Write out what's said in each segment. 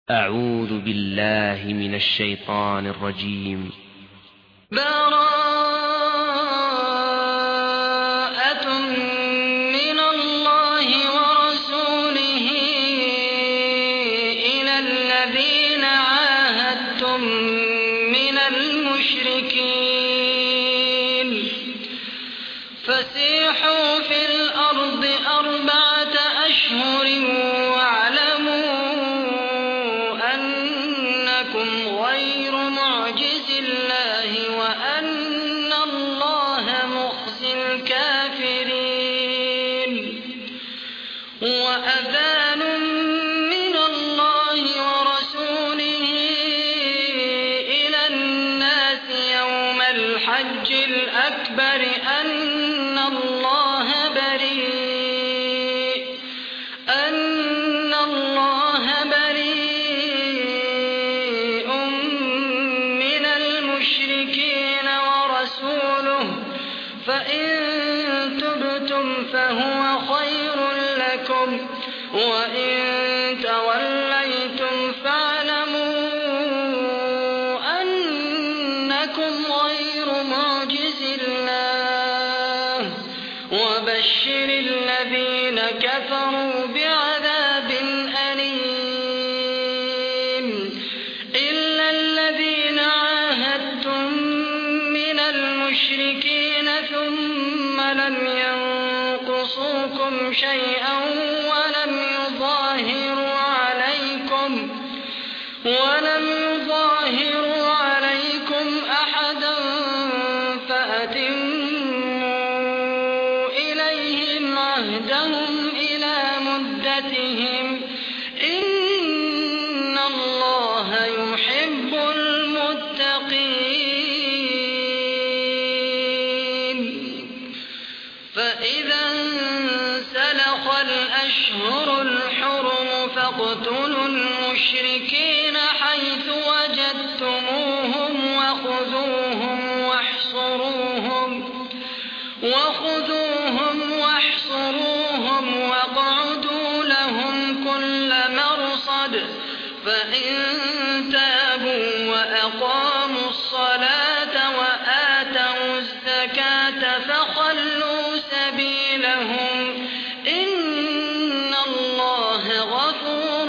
أعوذ بالله من الشيطان الرجيم. براءة من الله ورسوله إلى الذين عاهدتم من المشركين فسيحوا في الأرض 4 أشهر واعلموا أنكم غير معجز الله وأن الله مخزي الكافرين. وأذان من الله ورسوله إلى الناس يوم الحج الأكبر أن الله بريء من المشركين ورسوله فإن تبتم فهو خير لكم وإن توليتم فاعلموا أنكم غير معجز الله وبشر الذين كفروا بعذاب أليم. إلا الذين عاهدتم من المشركين ثم لم ينقصوكم شيئا ولم يظاهروا عليكم أحدا فأتموا إليهم عهدهم إلى مدتهم إن الله يحب المتقين. فإذا انسلخ الأشهر الحرم فاقتلوا المشركين حيث وجدتموهم وخذوهم واحصروهم واقعدوا لهم كل مرصد فإن تابوا وأقاموا الصلاة وآتوا الزكاة فخلوا سبيلهم إن الله غفور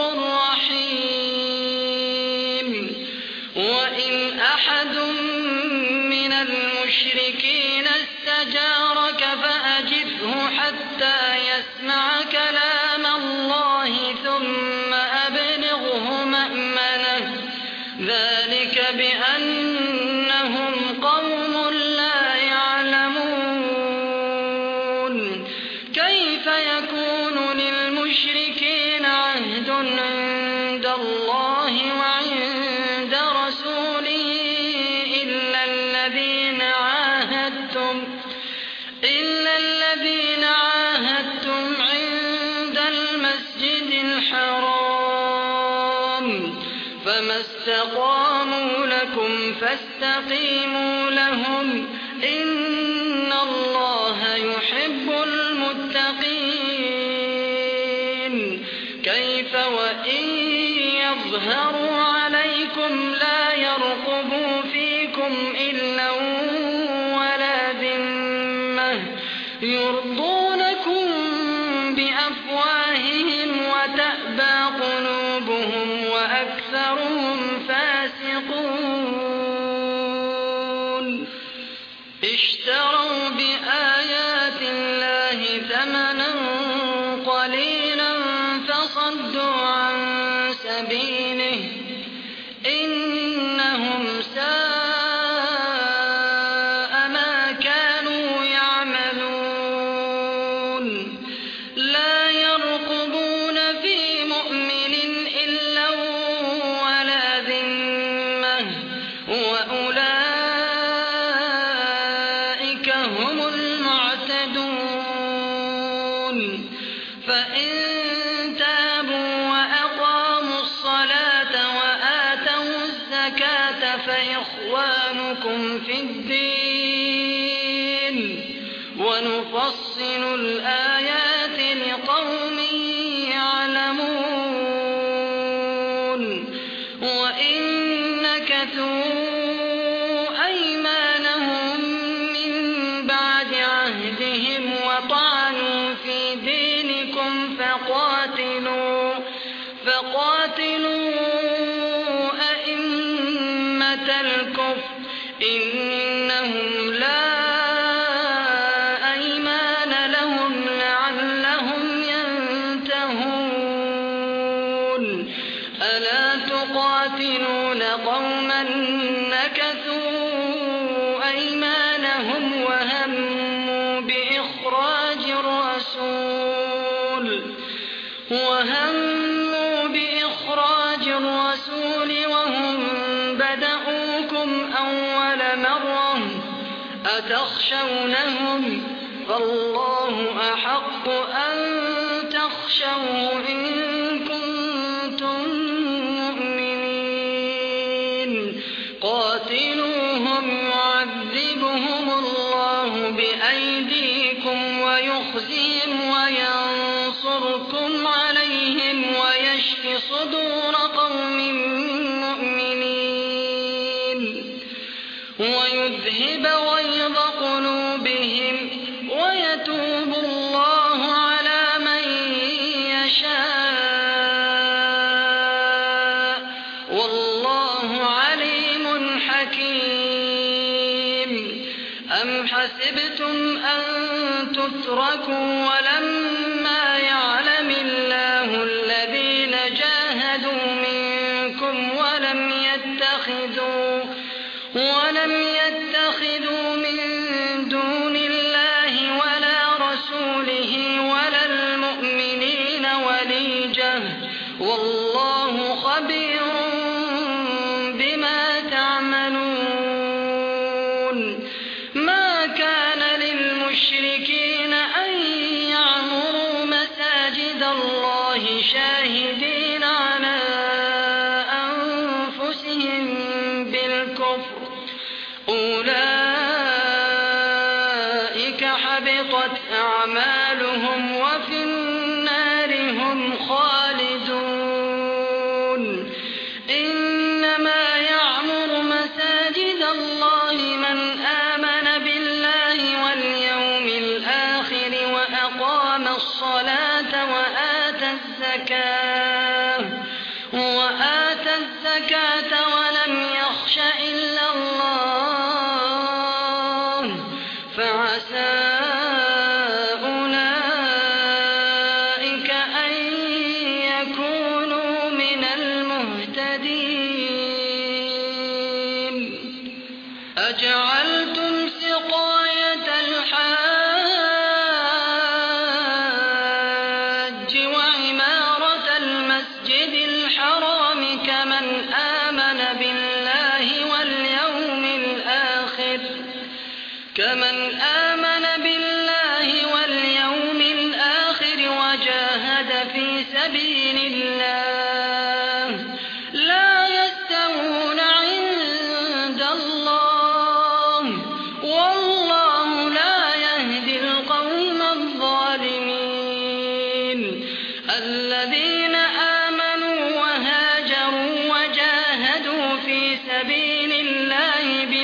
رحيم. وإن أحد من المشركين استجارك فأجره حتى يسمع كلام الله ثم أبلغه مأمنه ذلك بأنهم قوم لا يعلمون. كيف يكون للمشركين عهد عند الله وعند رسوله إلا الذين عاهدتم عند المسجد الحرام فما استقاموا لكم فاستقيموا لهم إن الله يحب المتقين. كيف وإن يظهروا عليكم لا يرقبوا فيكم إلا ولا ذمة يرضونكم بأفواههم وتأبى قلوبهم وأكثرهم فاسقون. اشتروا بآيات الله ثمنا قليلا فصدوا عن سبيله إنهم ساء ما كانوا يعملون. لا يرقبون في مؤمن إلا ولا ذمة وأولئك هم المعتدون. فإن تابوا وأقاموا الصلاة وآتوا الزكاة فإخوانكم في الدين ونفصل الآيات لقوم يعلمون. نكثوا أيمانهم من بعد عهدهم وطعنوا في دينكم فقاتلوا أئمة الكفر إنهم لا أيمان لهم لعلهم ينتهون ألا تقاتلون قوما نكثوا أيمانهم وهموا بإخراج الرسول وهم بدؤوكم أول مرة أتخشونهم فالله أحق أن تخشوه إن كنتم مؤمنين قاتلوهم يعذبهم الله بأيديكم ويخزيهم وينصركم عليهم ويشف صدور قوم مؤمنين ويذهب غيظ قلوبهم ويتوب الله على من يشاء والله عليم حكيم أم حسبتم أن تتركوا ولما يعلم الله الذين جاهدوا منكم ولم يتخذوا من دون الله ولا رسوله ولا المؤمنين وليجة والله خبير بما تعملون ما كان للمشركين أن يعمروا مساجد الله شاهدين على أنفسهم بالكفر أولئك حبطت أعمالهم وفي النار هم خالدون إنما يعمر مساجد الله من آمن بالله واليوم الآخر وأقام الصلاة وآتى الزكاة ولم يخش إلا الله فعسى أولئك أن يكونوا من المهتدين أجعلتم سقاية الحاج وعمارة المسجد الحرام كمن آمن بالله واليوم الآخر وجاهد في سبيل الله لا يستوون عند الله والله لا يهدي القوم الظالمين الذين آمنوا وهاجروا وجاهدوا في سبيل الله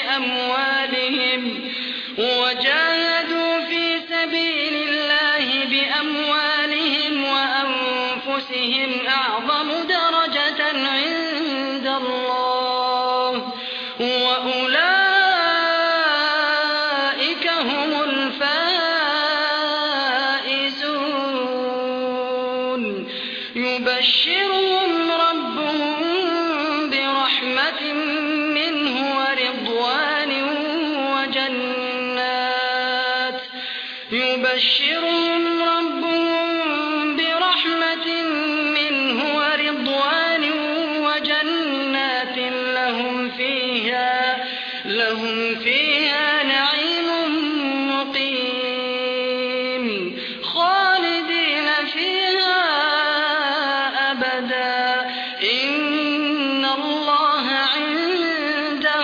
بأموالهم وأنفسهم أعظم درجة عند الله وأولئك هم الفائزون يبشرهم ربهم برحمة منه ورضوان وجنات لهم فيها نعيم مقيم خالدين فيها أبدا إن الله عنده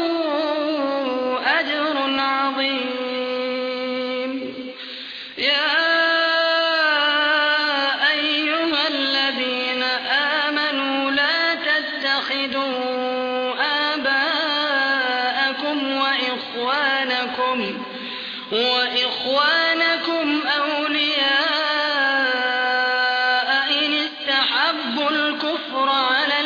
أجر عظيم يا أيها الذين آمنوا لا تتخذوا وإخوانكم أولياء إن استحبوا الكفر على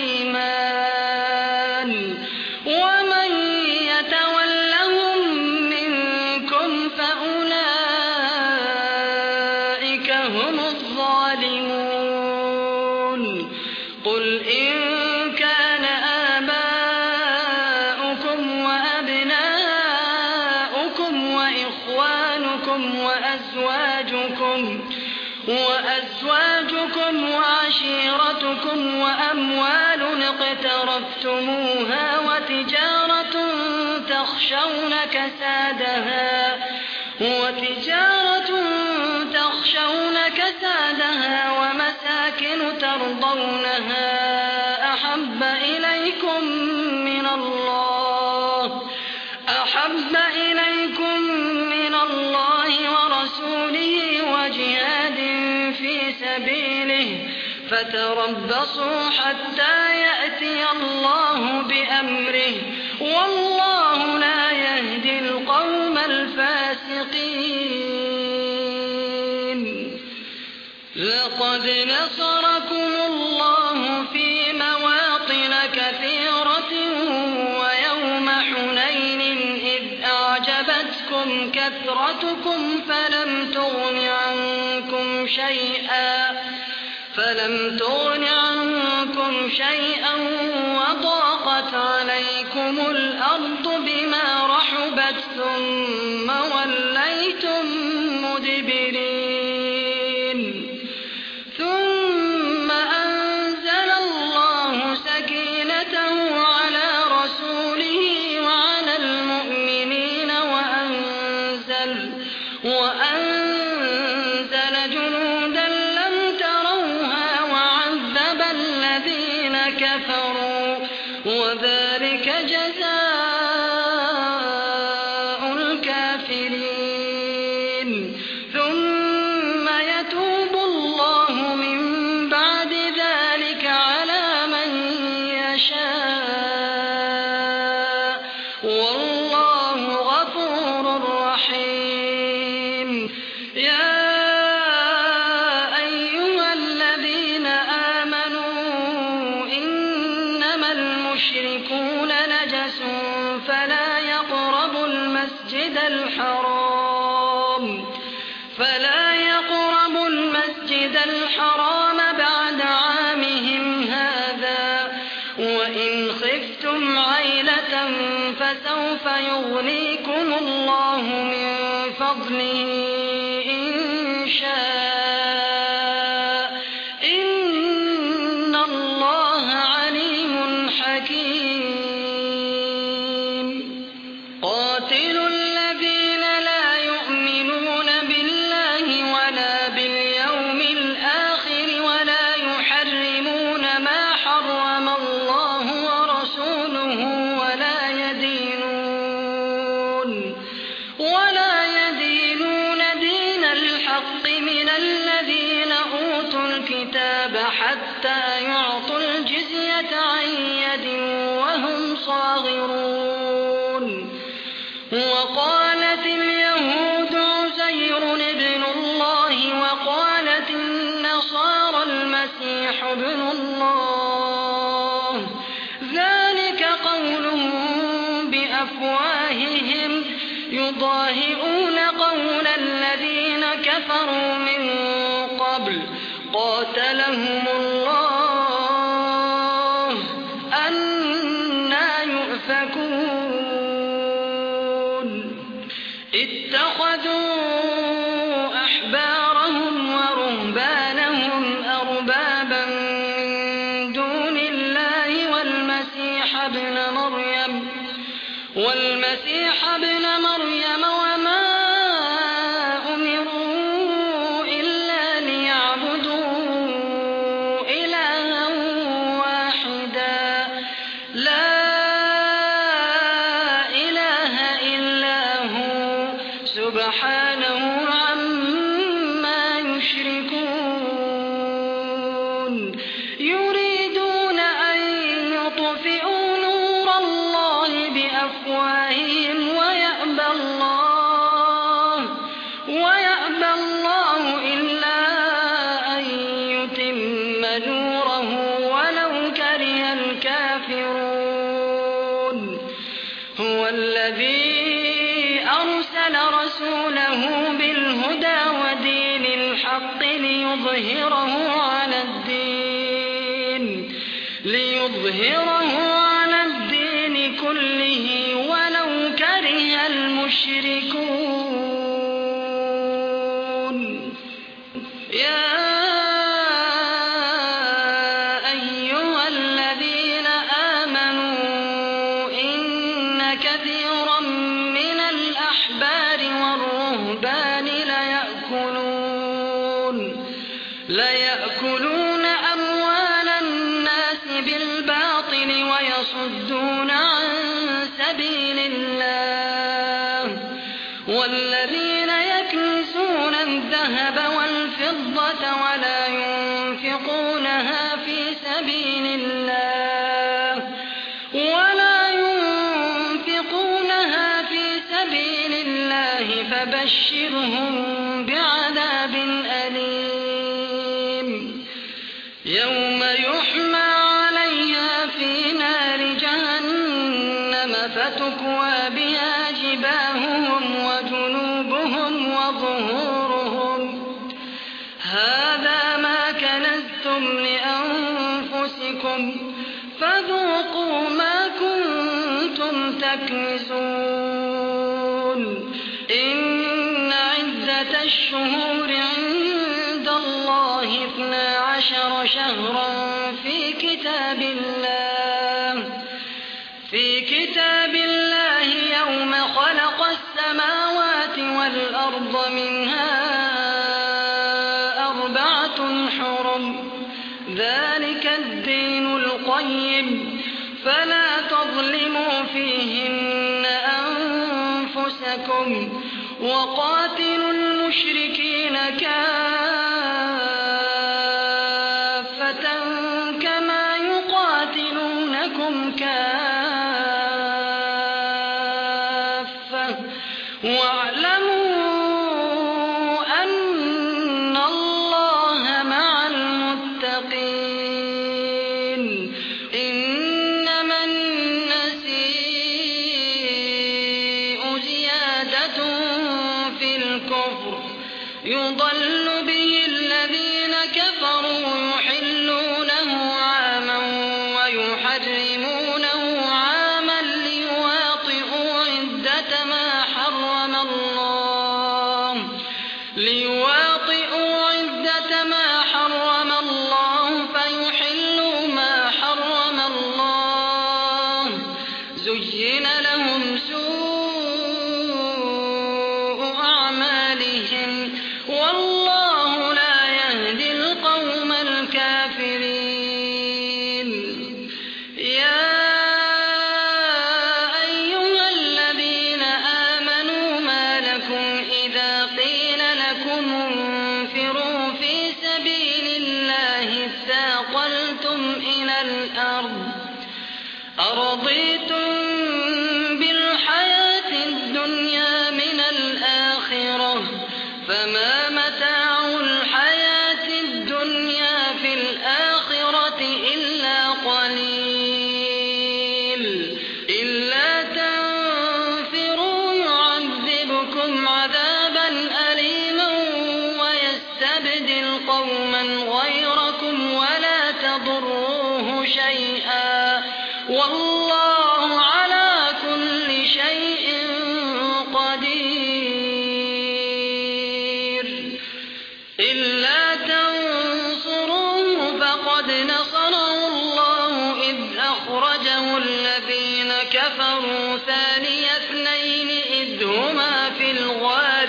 الإيمان ومن يتولهم منكم فأولئك هم الظالمون قل إن كان آباؤكم وأبناؤكم وإخوانكم وأزواجكم وعشيرتكم وأموال اقترفتموها وتجارة تخشون كسادها ومساكن ترضونها أحب إليكم من الله ورسوله وجهاد في سبيله فتربصوا حتى يأتي الله بأمره والله لا يهدي القوم الفاسقين لقد نصركم الله في مواطن كثيرة ويوم حنين إذ أعجبتكم كثرتكم فلم تغن عنكم شيئا وضاقت عليكم الأرض بما رحبت ثم وليتم مدبرين ثم أنزل الله سكينته على رسوله وعلى المؤمنين وأنزل جنودا لم تروها وعذب الذين كفروا وذلك جزاء الكافرين ثم يتوب الله من بعد ذلك على من يشاء والله غفور رحيم يا أيها الذين آمنوا إنما المشركون نجس فلا يقربوا المسجد الحرام بعد عامهم هذا وإن خفتم عيلة فسوف يغنيكم الله من فضله إن شاء إن الله عليم حكيم قاتلوا الذين لا يؤمنون بالله ولا باليوم الآخر ولا يحرمون ما حرم الله ورسوله ولا يدينون دين الحق من الذين أوتوا الكتاب حتى يعطوا الجزية عن يد وهم صاغرون وقالت اليهود عزير ابن الله وقالت النصارى المسيح ابن الله ذلك قولهم بأفواههم يضاهئون قول الذين كفروا من قبل قاتلهم الله أنى يؤفكون اتخذوا أحبارهم ورهبانهم أربابا من دون الله والمسيح ابن مريم وما أمروا إلا ليعبدوا إلها واحدا لا إله إلا هو سبحانه عما يشركون يريدون أن يطفئوا نور الله بأفواههم ويأبى الله الكافرون هو الذي أرسل رسوله بالهدى ودين الحق ليظهره على الدين كله ولو كره المشركون يا أيها الذين آمنوا إن كثيرا من الأحبار والرهبان ليأكلون أموال الناس بالباطل ويصدون عن سبيل الله والذين يكنزون الذهب والفضة ولا ينفقونها في سبيل الله فبشرهم بعذاب أليم يوم يحمى عليها في نار جهنم فتكوى بها جباههم وجنوبهم وظهورهم هذا ما كنزتم لأنفسكم فذوقوا ما كنتم تكنزون إن عدة الشهور عند الله 12 شهرا في كتاب الله يوم خلق السماوات والأرض منها 4 حرم ذلك الدين القيم فلا تظلموا فيهن أنفسكم وقاتلوا المشركين كافة كما يقاتلونكم كافة واعلموا أن الله مع المتقين إنما النسيء زيادة في الكفر يضل به الذين كفروا يحلونه عاما ويحرمونه عاما ليواطئوا عدة ما حرم الله فيحلوا ما حرم الله زين لهم سوء أعمالهم والله لا يهدي القوم الكافرين يا أيها الذين آمنوا ما لكم إذا قيل لكم انفروا في سبيل الله اثاقلتم إلى الأرض أرضيتم بالحياة الدنيا من الآخرة فما متاع الحياة الدنيا في الآخرة إلا قليل إلا تنفروا يعذبكم عذابا أليما ويستبدل قوما غيركم ولا تضروه شيئا والله على كل شيء قدير إلا تنصروه فقد نصره الله إذ أخرجه الذين كفروا ثاني اثنين إذ هما في الغار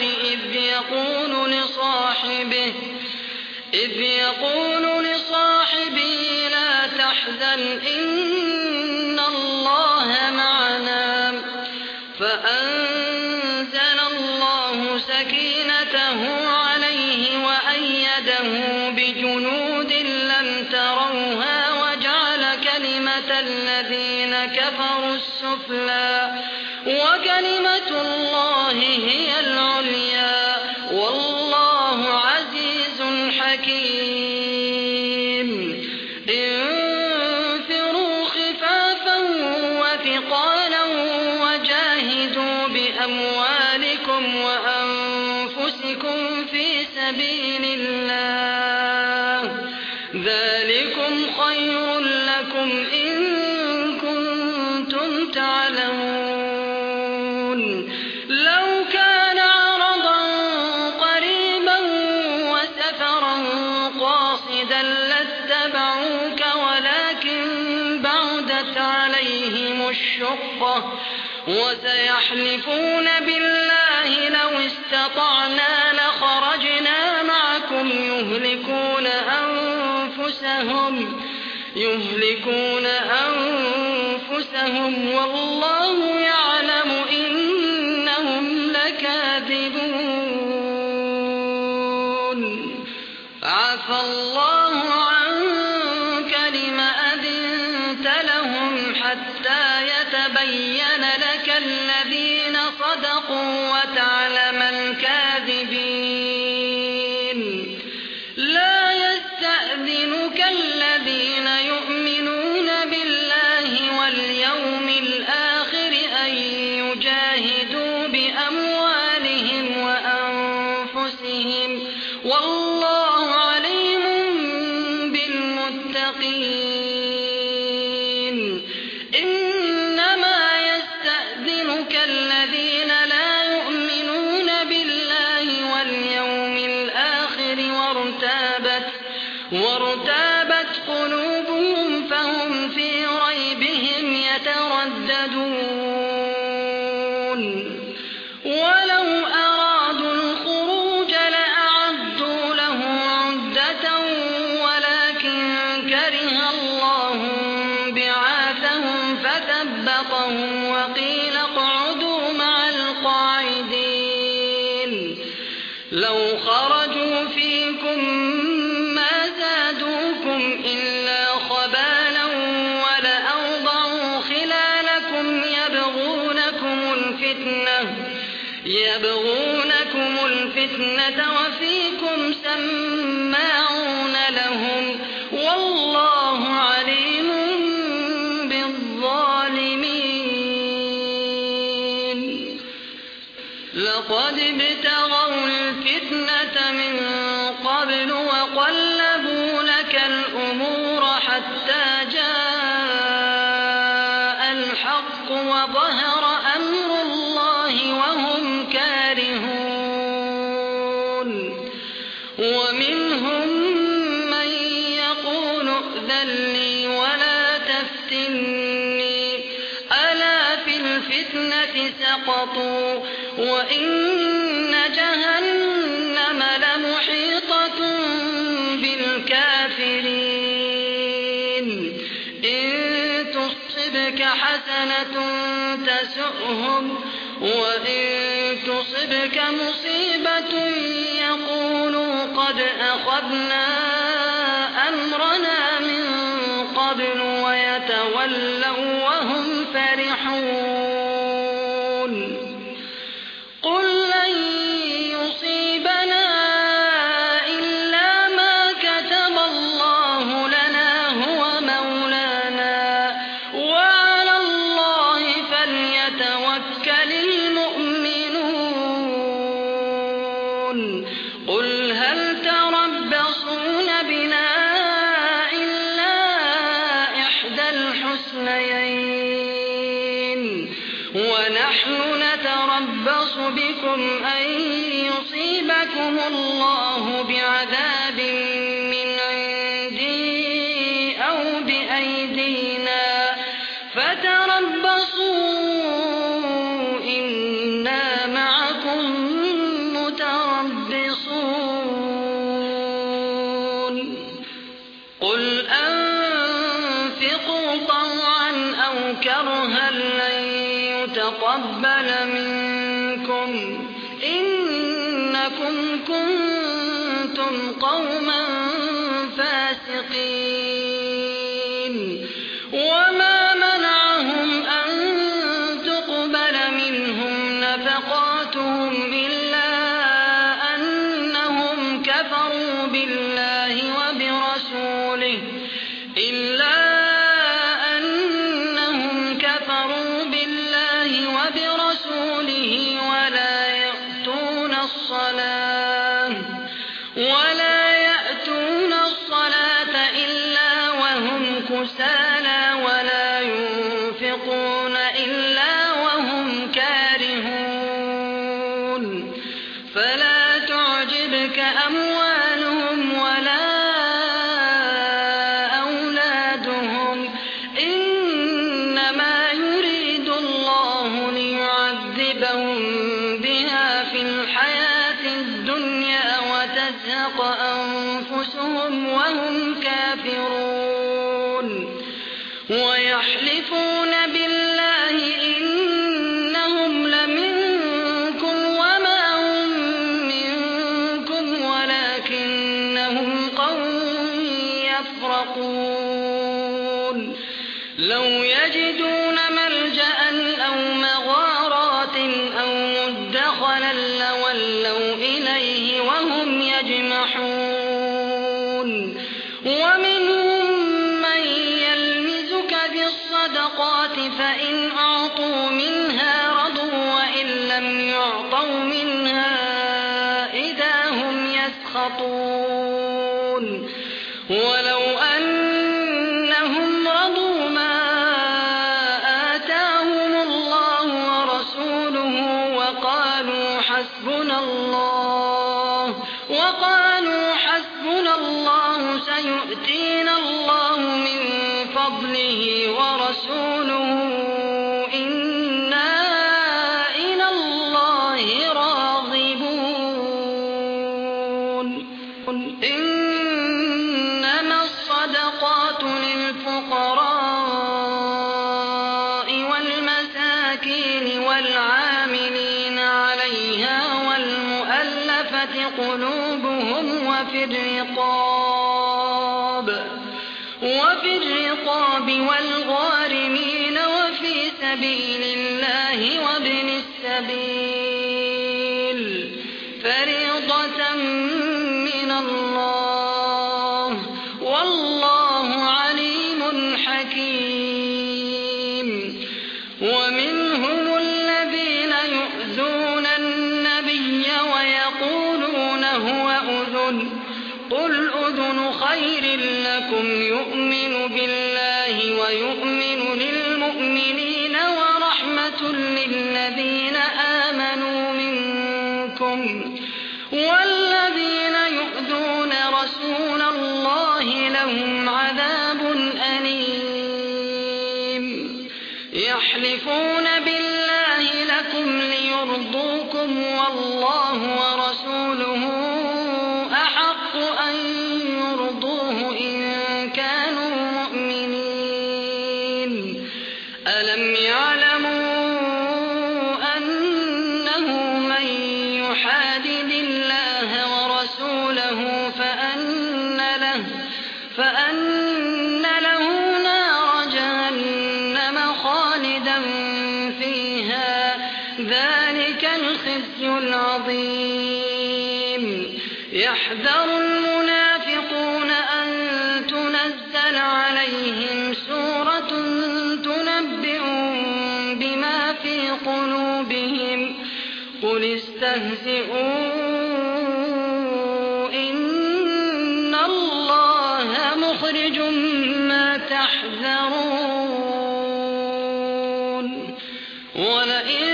إذ يقول لصاحبه لا تحزن إن الله معنا فأنزل الله سكينته عليه وأيده بجنود لم تروها وجعل كلمة الذين كفروا السفلى وكلمة الله هي العليا والله عزيز حكيم انفروا خفافا يعلمون لو كان عرضا قريبا وسفرا قاصدا لاتبعوك ولكن بعدت عليهم الشقة وسيحلفون بالله لو استطعنا لخرجنا معكم يهلكون أنفسهم والله يعلم إنهم لكاذبون عفى الله عنك لم أذنت لهم حتى يتبين لك الذين صدقوا وتعلم الكاذبين لا يستأذنك الذين يؤمنون بالله واليوم الآخر أن يجاهدوا بأموالهم وأنفسهم والله عليم بالمتقين إنما يستأذنك الذين لا يؤمنون بالله واليوم الآخر وارتابت قلوبهم فهم في ريبهم يترددون ولو أرادوا الخروج لأعدوا له عدة ولكن كره الله بعاثهم فثبطهم وقيل اقعدوا مع القاعدين لو خرجوا فيكم ما زادوكم إلا خبالا ولأوضعوا خلالكم يبغونكم الفتنة وفيكم سماعون لهم والله عليم بالظالمين لقد ابتغوا الفتنة من قبل وقلبوا لك الأمور حتى جاء الحق وظهر أمر الله وهم كارهون ومنهم من يقول ائذن لي ولا تفتني ألا في الفتنة سقطوا وإن جهنم لمحيطة بالكافرين إن تصبك حسنة تسؤهم وإن تصبك مصيبة يقولوا قد أخذنا أمرنا من قبل ويتولوا وهم فرحون قل لن يصيبنا إلا ما كتب الله لنا هو مولانا وعلى الله فليتوكل المؤمنون قل هل تربصون بنا إلا إحدى الحسنيين ونحن نتربص بكم أن يصيبكم الله بعذاب من عندي أو بأيدينا فتربصوا إنا معكم متربصون قل أنفقوا طوعا أو كرها لن يتقبل منكم إنكم كنتم قوما فاسقين وما منعهم أن تقبل منهم نفقاتهم إلا أنهم كفروا بالله وبرسوله ولا يأتون الصلاة إلا يحلفون بالله إنهم لمنكم وما هم منكم ولكنهم قوم يفرقون لو يجدون ملجأ أو مغارات أو مدخلا لولوا إليه وهم يجمحون ومنهم من يلمزك في الصدقات فإن أعطوا منها رضوا وإن لم يعطوا منها إذا هم يسخطون ولو أنهم رضوا ما آتاهم الله ورسوله وقالوا حسبنا الله سيؤتينا الله من فضله ورسوله إنا إلى الله راغبون إنما الصدقات للفقراء والمساكين والعاملين عليها والمؤلفة قلوبهم وفي الرقاب والغارمين وفي سبيل الله وابن السبيل فريضة من الله والله عليم حكيم ومنهم الذين يؤذون النبي ويقولون هو أذن قل أذن خير لكم يؤمن بالله ويؤمن للمؤمنين ورحمة للذين آمنوا منكم والذين يؤذون رسول الله لهم عذاب أليم يحلفون بالله لكم ليرضوكم والله ورسوله أحق أن يرضوه إن كانوا مؤمنين ألم يعلموا أنه من يحادد الله ورسوله فأن له نار جهنم خالدا فيها ذلك الخزي العظيم يحذر المنافقون أن تنزل عليهم سورة تنبئهم بما في قلوبهم قل استهزئوا إن الله مخرج ما تحذرون ولئن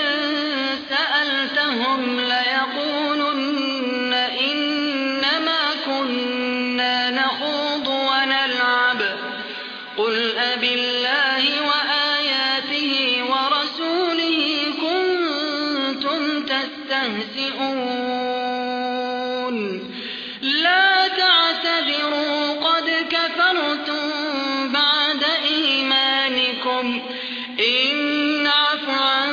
سألتهم ليقولن إنما كنا نخوض ونلعب قل أبالله وآياته ورسوله كنتم تستهزئون لا تعتذروا قد كفرتم بعد إيمانكم إن نعف عن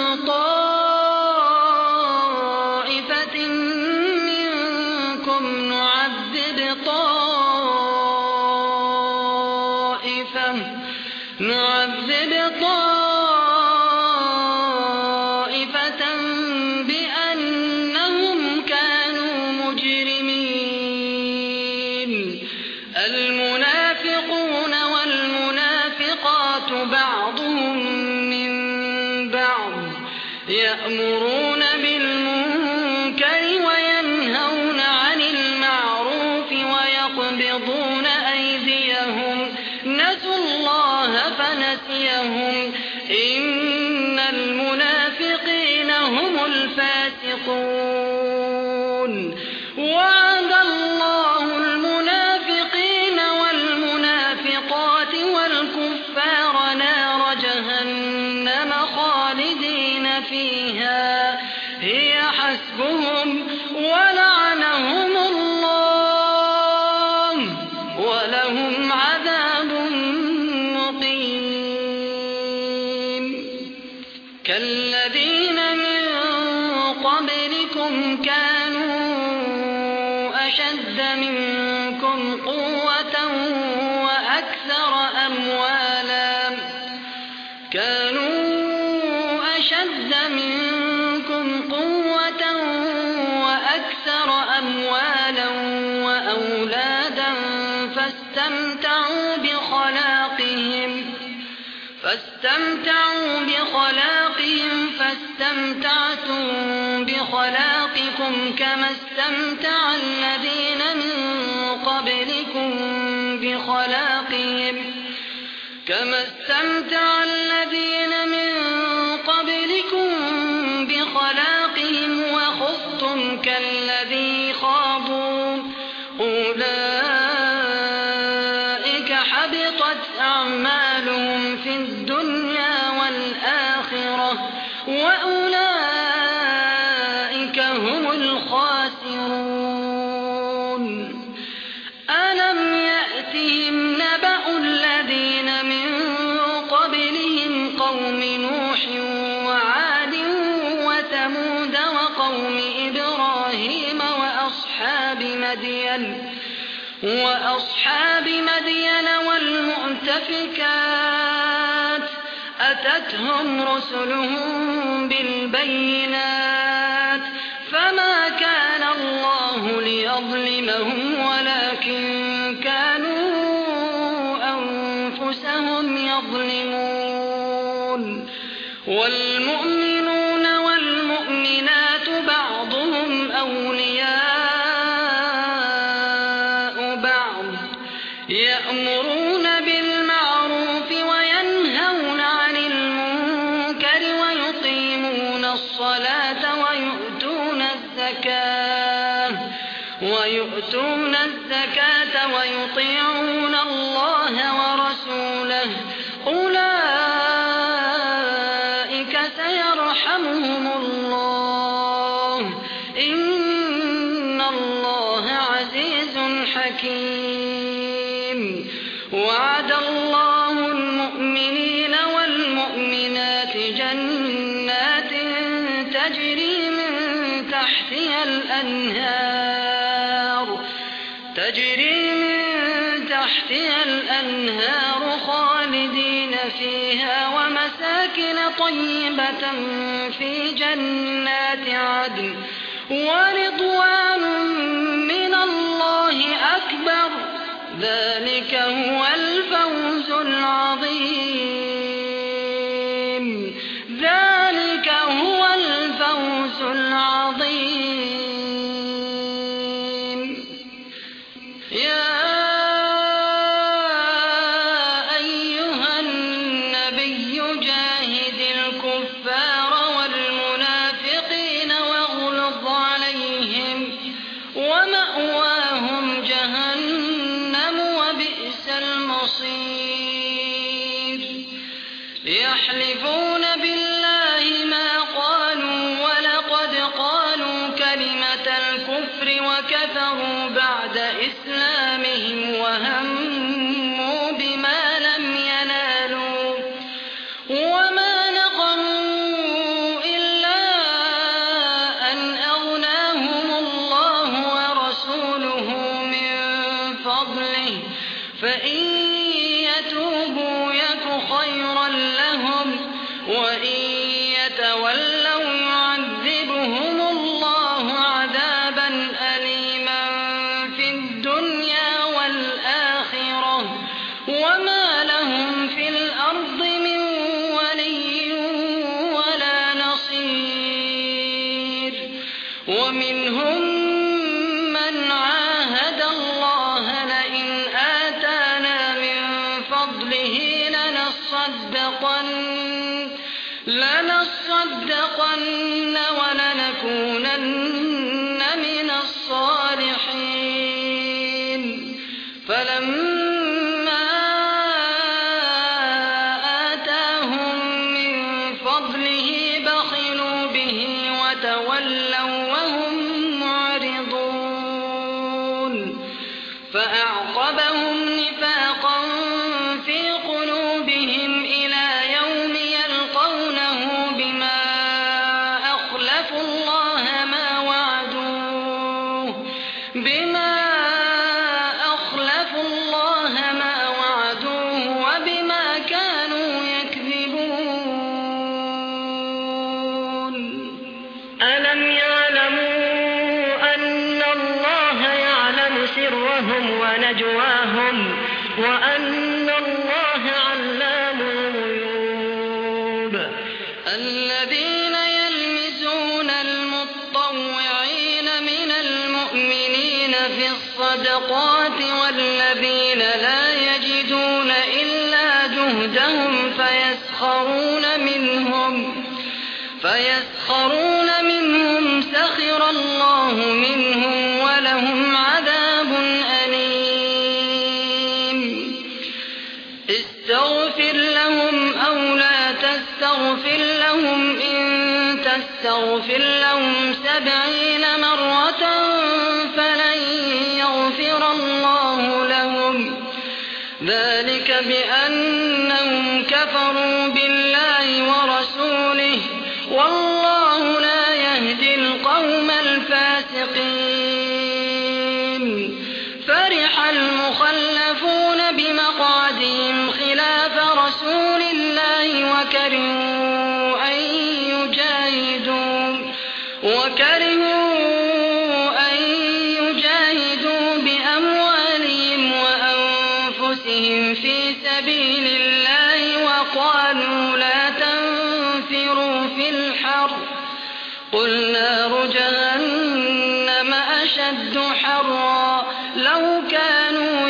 طائفة منكم نعذب طائفة بأنهم كانوا مجرمين المنافقون والمنافقات بعضهم من بعض يأمرون بالمنكر وينهون عن المعروف ويقبضون أيديهم نسوا الله فنسيهم إن المنافقين هم الفاسقون وعد الله المنافقين والمنافقات والكفار نار جهنم خالدين فيها هي حسبهم ولعنهم الله ولهم عذاب مقيم كالذين من قبلكم كانوا أشد منكم قوة وأكثر أموالا وأولادا فاستمتعوا بخلاقهم فاستمتعتم بخلاقكم كما استمتع الذين من قبلكم بخلاقهم وخضتم كالذي خاضوا أولئك حبطت أعمالهم في الدنيا والآخرة وأولئك هم الخاسرون. ألم يأتهم نبأ الذين من قبلهم قوم نوح وعاد وثمود وقوم إبراهيم وأصحاب مدين والمؤتفكات أتتهم رسلهم بالبينات فما كان الله ليظلمهم ولكن كانوا أنفسهم يظلمون. والمؤمنون والمؤمنات بعضهم أولياء بعض يأمرون بالمعروف وينهون عن المنكر ويقيمون الصلاة ويؤتون الزكاة ويطيعون الله ورسوله أولئك سيرحمهم الله إن الله عزيز حكيم. وعد الله المؤمنين والمؤمنات جنات تجري من تحتها الأنهار خالدين فيها ومساكن طيبة في جنات عدن ورضوان من الله أكبر ذلك هو الفوز العظيم. يا أيها النبي جاهد الكفار والمنافقين واغلظ عليهم ومأواهم جهنم وبئس المصير. يحلفون بالله ما قالوا ولقد قالوا كلمة الكفر وكفروا بعد إسلامهم وهموا بما لم ينالوا وما نقموا إلا أن أغناهم الله ورسوله من فضله فإن يتوبوا يك خيرا لهم وإن يتولوا يعذبهم الله عذابا أليما في الدنيا والآخرة وما لهم في الأرض من ولي ولا نصير. ومنهم من عاهد الله لئن آتانا من فضله لنصدقن ولنكونن من الصالحين. فلما آتاهم من فضله بخلوا به وتولوا وهم معرضون. فأعقبهم نفاقا في قلوبهم إلى يوم يلقونه بما سرهم ونجواهم وأن الله علام الغيوب. الذين يلمزون المطوعين من المؤمنين في الصدقات والذين لا يجدون إلا جهدهم فيسخرون منهم سخر الله منهم ولهم عذاب أليم. استغفر لهم أو لا تستغفر لهم إن تستغفر لهم 70 مرة فلن يغفر الله لهم ذلك بأنهم كفروا بالله ورسوله والله لا يهدي القوم الفاسقين. فرح المخلفون بمقعدهم خلاف رسول الله وكرهوا أن يجاهدوا بأموالهم وأنفسهم في سبيل الله وقالوا لا تنفروا في الحر قل نار جهنم أشد حرا لو كانوا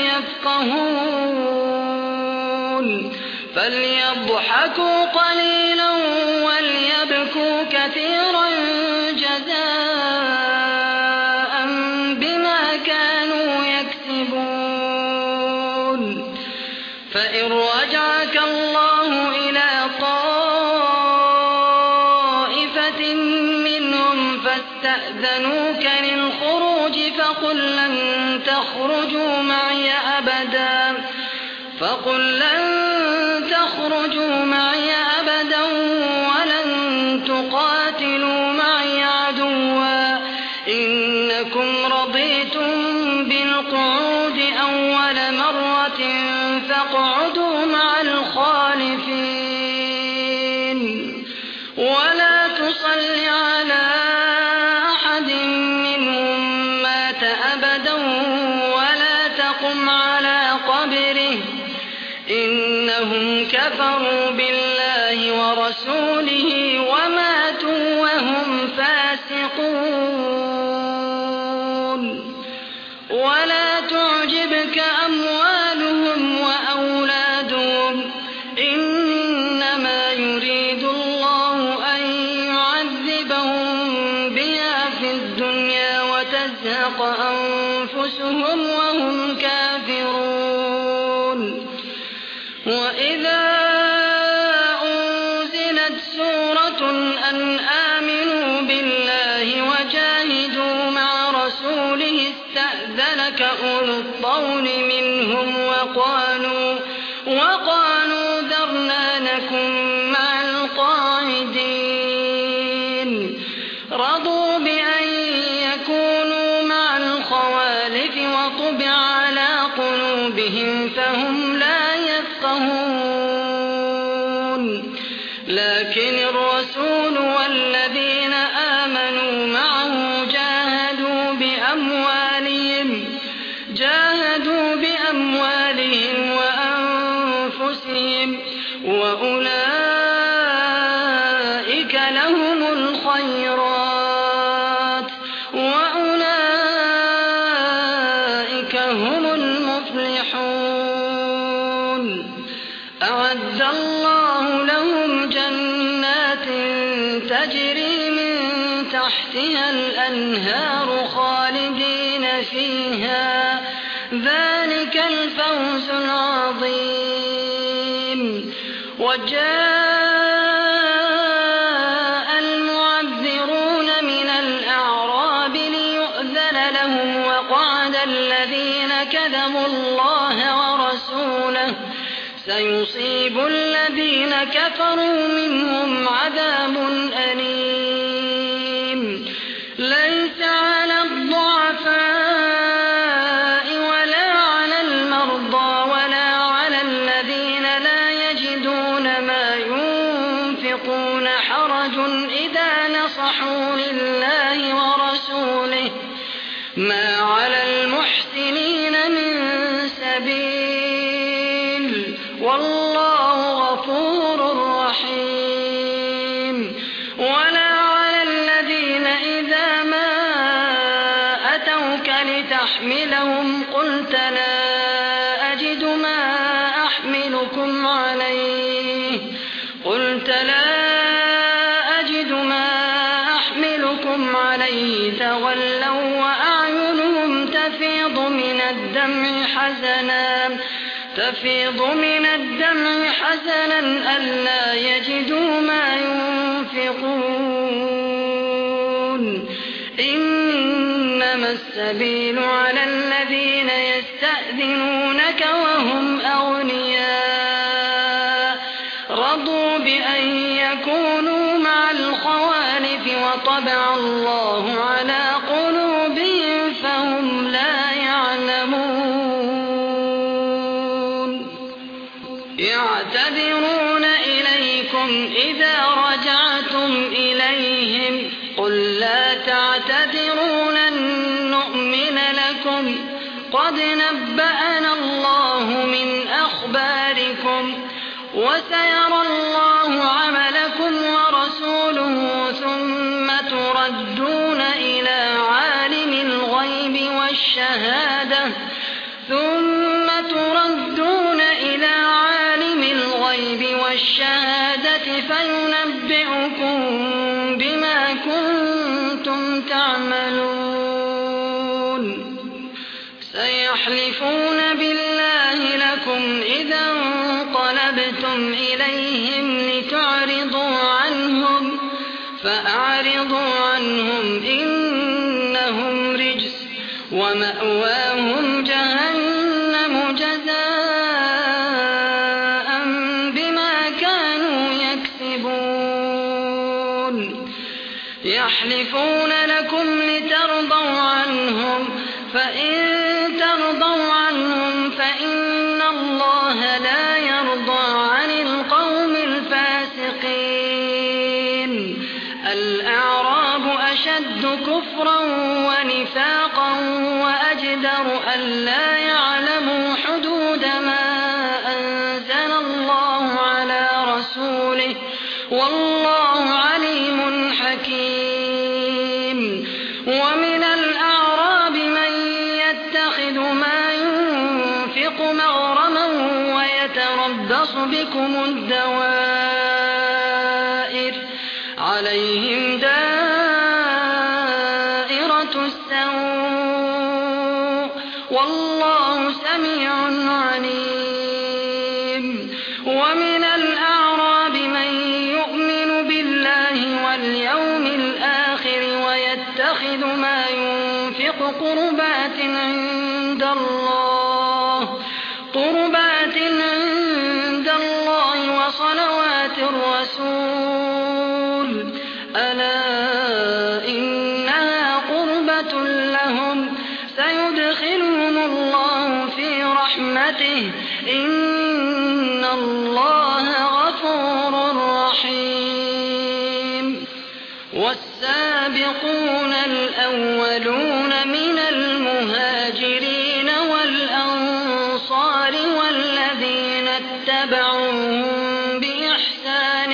يفقهون. فليضحكوا قليلا وليبكوا كثيرا جزاء بما كانوا يكسبون. فإن رجعك الله إلى طائفة منهم فاستأذنوك للخروج فقل لن تخرجوا معي أبدا ولن تقاتلوا معي عدوا إنكم رضيتم بالقعود أول مرة فاقعدوا مع الخالفين. ولا تصل على أحد منهم مات أبدا ولا تقم على قبره إنهم كفروا بالله ورسوله وماتوا وهم فاسقون. ولا تعجبك أموالهم وأولادهم إنما يريد الله أن يعذبهم بها في الدنيا وتزهق أنفسهم وهم كافرون. وإذا أنزلت سورة أن آمنوا بالله وجاهدوا مع رسوله استأذنك أولو الطول منهم وقالوا ذرنا نكن مع القاعدين. رضوا بأن يكونوا مع الخوالف وطبع على قلوبهم فهم لا يفقهون. لكن الرسول والذين آمنوا معه جاهدوا بأموالهم وأنفسهم وأولئك لهم الخيرات وأولئك هم المفلحون. أعد الله لهم جنات تجري من تحتها الأنهار خالدين فيها ذلك الفوز العظيم. وجاء المعذرون من الأعراب ليؤذن لهم وقعد الذين كذبوا الله ورسوله سيصيب الذين كفروا منهم عذاب أليم. ليس على الضعفاء ولا على المرضى ولا على الذين لا يجدون ما ينفقون حرج إذا نصحوا لله ورسوله ما على المحسنين ليحملهم قلت لا أجد ما أحملكم عليه تولوا وأعينهم تفيض من الدمع حزنا ألا يجدوا ما ينفقون إنما السبيل على الذين يستأذنونك وهم أغنياء رضوا بأن يكونوا مع الخوالف وطبع الله على قلوبهم فهم لا يعلمون يعتذرون إليكم إذا رجعتم إليهم قل لا تعتذروا لن نؤمن لكم قد نبأنا الله من أخباركم وسيرى الله عملكم ورسوله ثم تردون إلى عالم الغيب والشهادة فينبئكم بما كنتم تعملون سيحلفون بالله لكم إذا انقلبتم إليهم لتعرضوا عنهم فأعرضوا عنهم إنهم رجس ومأواهم جهنم جزاء بما كانوا يكسبون يحلفون لكم لترضوا عنهم فإن ترضوا عنهم فإن الله لا يرضى عن القوم الفاسقين الأعراب أشد كفرا ونفاقا وأجدر ألا يعلموا حدود ما أنزل الله على رسوله والله عليم حكيم ومن الأعراب من يتخذ ما ينفق مغرما ويتربص بكم الدوائر عليهم دائرة السوء والله سميع عليم ومن الأعراب من يؤمن بالله واليوم الآخر ويتخذ ما ينفق قربات عند الله وصلوات الرسول ألا إنها قربة لهم سيدخلهم الله في رحمته إن الله غفور رحيم والسابقون الأولون من المهاجرين والأنصار والذين اتبعوهم بإحسان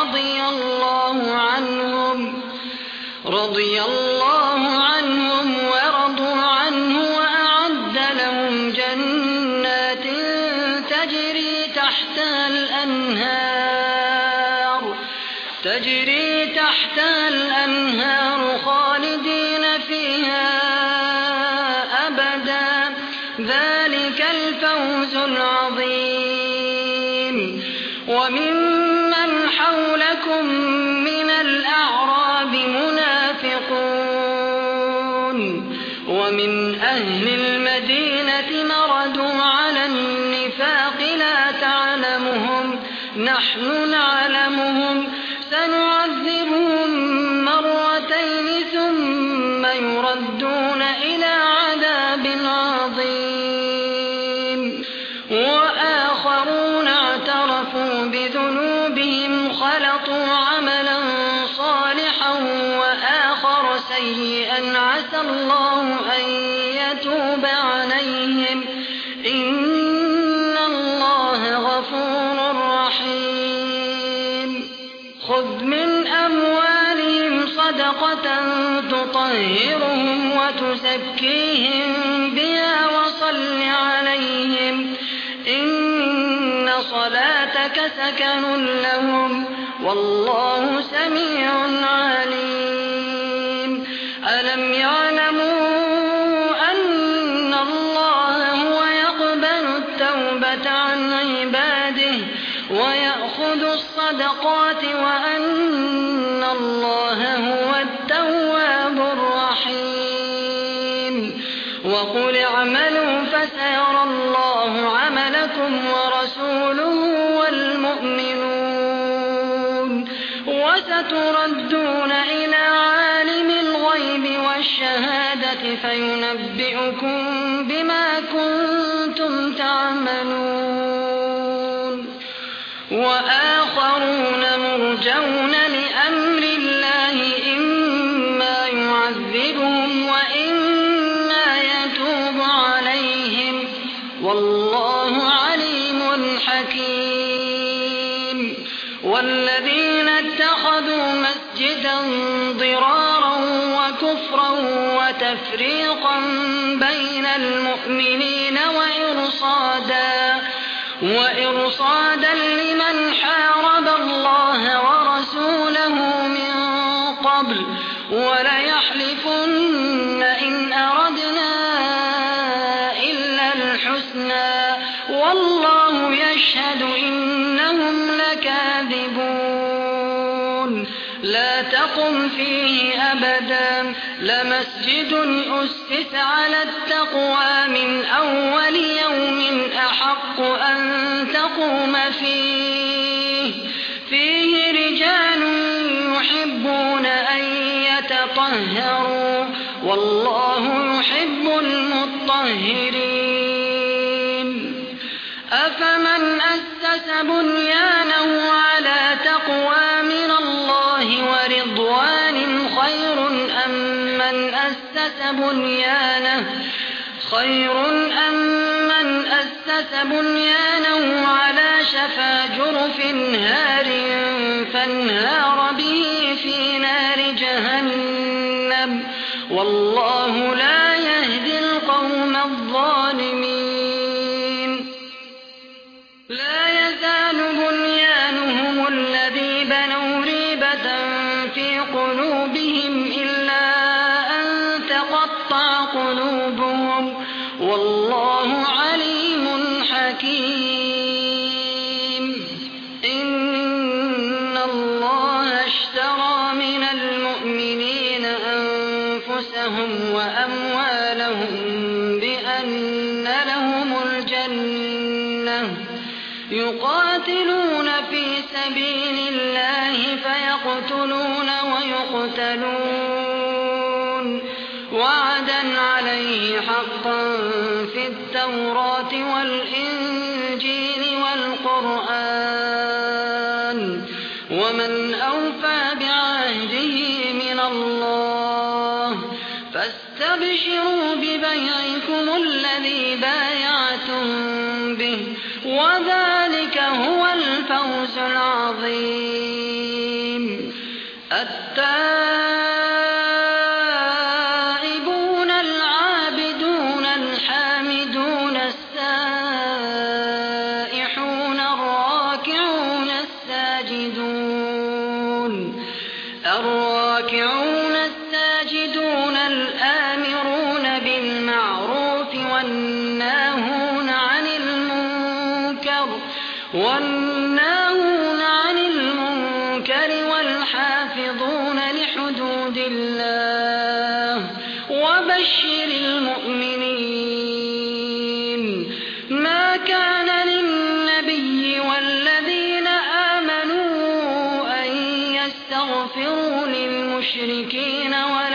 رضي الله عنهم ورضوا عنه وأعد لهم جنات تجري تحتها الأنهار خالدين فيها أبدا ذلك الفوز العظيم وممن حولكم من الأعراب منافقون ومن أهل المدينة مردوا على النفاق لا تعلمهم نحن نعلمهم سنعذبهم مرتين ثم يردون إلى عذاب عظيم وآخرون اعترفوا بذنوبهم خلطوا عملا صالحا وآخر سيئا عسى الله أن يتوب عليهم إن الله غفور رحيم خذ من أموالهم صدقة تطهرهم وتزكيهم ذاك سكن لهم والله سميع عليم ألم يعلموا أن الله هو يقبل التوبة عن عباده ويأخذ الصدقات وأن الله هو التواب الرحيم وقل اعملوا فسيرى الله عملكم ورسوله والمؤمنون وستردون إلى عالم الغيب والشهادة فينبئكم بما كنتم تعملون وآخرون مرجون لأمر الله إما يعذبهم وإما يتوب عليهم والله عليم حكيم والذين اتخذوا مسجدا ضرارا وكفرا وتفريقا بين المؤمنين وإرصادا لمن حارب الله ورسوله من قبل وليحلفن إن أردنا إلا الحسنى والله يشهد إنهم لكاذبون لا تقم فيه أبدا لمسجد أسس على التقوى من أول يوم أحق أن تقوم فيه رجال يحبون أن يتطهروا والله يحب المطهرين أفمن أسس بنيانه على تقوى من الله ورضوان خير أم من أسس بنيانه على شفا جرف هار فانهار به في نار جهنم والله لا يهدي القوم الظالمين لا يزال بنيانهم الذي بنوا ريبة في قلوبهم إلا أن تقطع قلوبهم والله عليم حكيم إن الله اشترى من المؤمنين أنفسهم وأموالهم بأن لهم الجنة يقاتلون في سبيل الله فيقتلون ويقتلون وعدا عليه حقا في التوراة والإنجيل والقرآن ومن أوفى بعهده من الله فاستبشروا ببيعكم الذي بايعتم به وذلك هو الفوز العظيم التائبون العابدون الحامدون السائحون الراكعون الساجدون الآمرون بالمعروف والناهون عن المنكر والحافظون لحدود الله وبشر المؤمنين ما كان للنبي والذين آمنوا أن يستغفروا للمشركين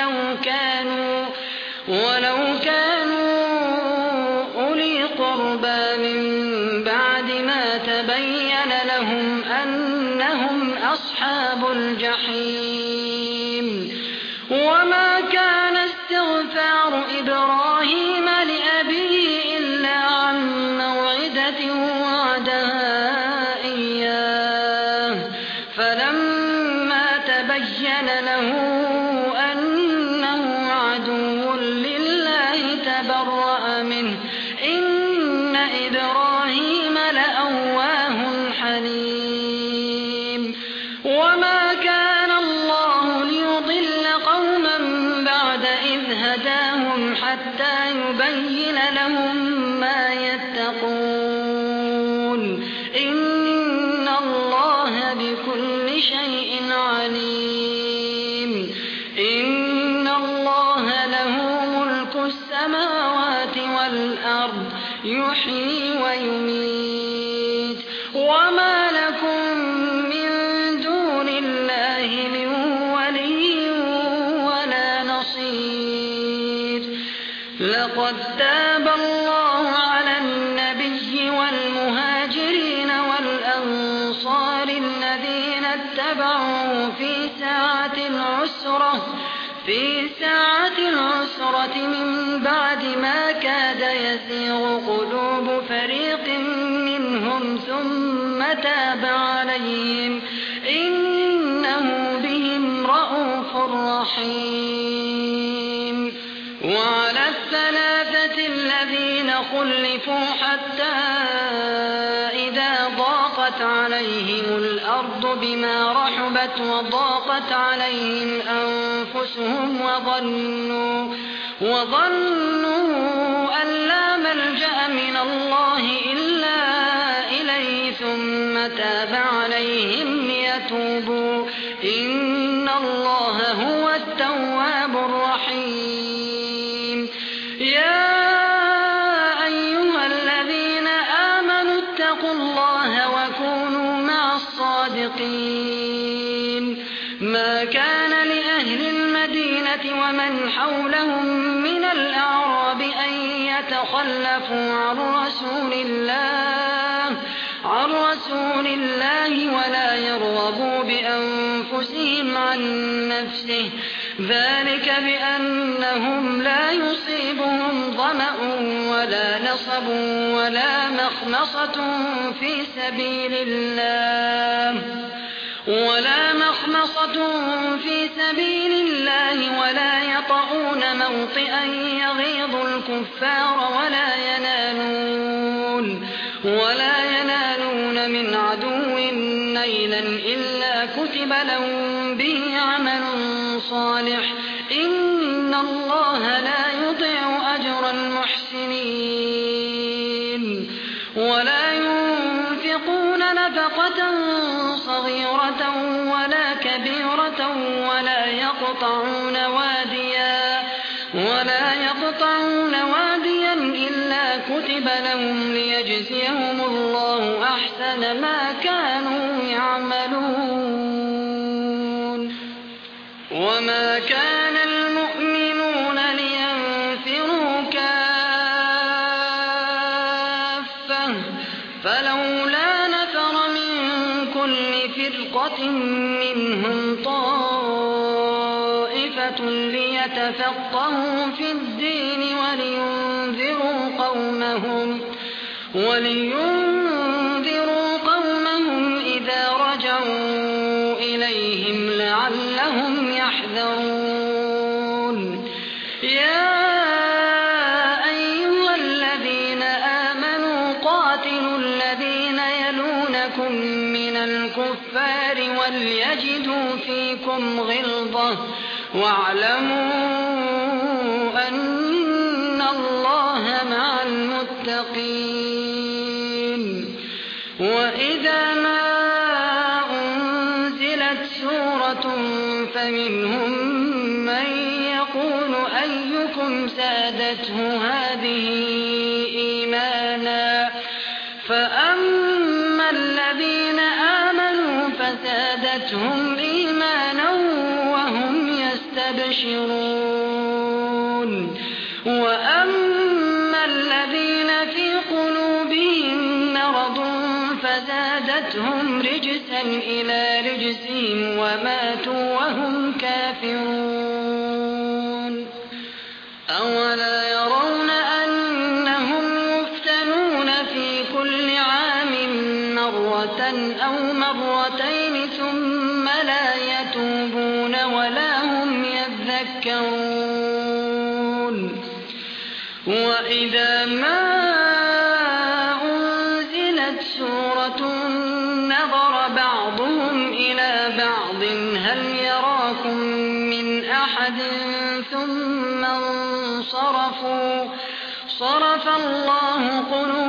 ولو كانوا أولي قربى من بعد ما تبين لهم أنهم أصحاب الجحيم وما كان استغفار إبراهيم لأبيه إلا عن موعدة وعدها إياه فلما تبين له أنه عدو لله تبرأ منه إن إبراهيم لأواه حليم شيء عليم إن الله له ملك السماوات والأرض يحيي ويميت وما لكم من دون الله من ولي ولا نصير لقد تاب الله على النبي والمهاجرين والأنصار الذين اتبعوه في ساعة العسرة من بعد ما كاد يزيغ قلوب فريق منهم ثم تاب عليهم إنه بهم رءوف رحيم وعلى الثلاثة الذين خلفوا حتى إذا ضاقت عليهم الأرض بما رحبت وضاقت عليهم أنفسهم وظنوا أن لا ملجأ من الله إلا إليه ثم تاب عليهم ليتوبوا إن الله هو التواب الرحيم يا أيها الذين آمنوا اتقوا الله وكونوا مع الصادقين ما كان لأهل المدينة ومن حولهم من الأعراب أن يتخلفوا عن رسول الله ولا يرغبوا بأنفسهم عن نفسه ذلك بأنهم لا يصيبهم ظمأ ولا نصب ولا مخمصة في سبيل الله ولا يطعون موطئا يغيظ الكفار ولا ينالون من عدو نيلا إلا كتب لهم به عمل صالح إن الله لا يضيع أجر المحسنين ولا ينفقون نفقة صغيرة ولا كبيرة ولا يقطعون واديا إلا كتب لهم ليجزيهم الله أحسن ما كانوا يعملون وما كان المؤمنون لينفروا كافة فلولا نفر من كل فرقة منهم طائفة ليتفقهوا في الدين ولينذروا قومهم إذا رجعوا إليهم لعلهم يحذرون يا أيها الذين آمنوا قاتلوا الذين يلونكم من الكفار وليجدوا فيكم غلظة واعلموا أن الله مع المتقين وإذا ما أنزلت سورة فمنهم من يقول أيكم زادته هذه إيمانا فأما الذين آمنوا فزادتهم إيمانا وهم يستبشرون وأما الذين في قلوبهم مرض فزادتهم رجسا إلى رجسهم وماتوا وهم كافرون أولا يرون أنهم يفتنون في كل عام مرة أو مرتين ثم لا يتوبون ولا هم يذكرون وإذا ما أنزلت سورة نظر بعضهم إلى بعض هل يراكم من أحد ثم انصرفوا صرف الله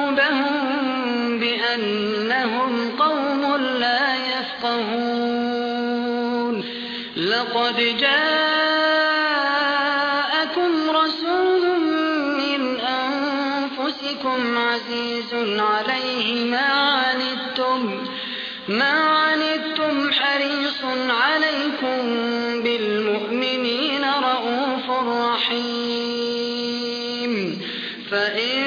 قلوبهم بأنهم قوم لا يفقهون لقد جاءكم رسول من أنفسكم عزيز عليه ما عنتم حريص عليكم بالمؤمنين رءوف رحيم. فإن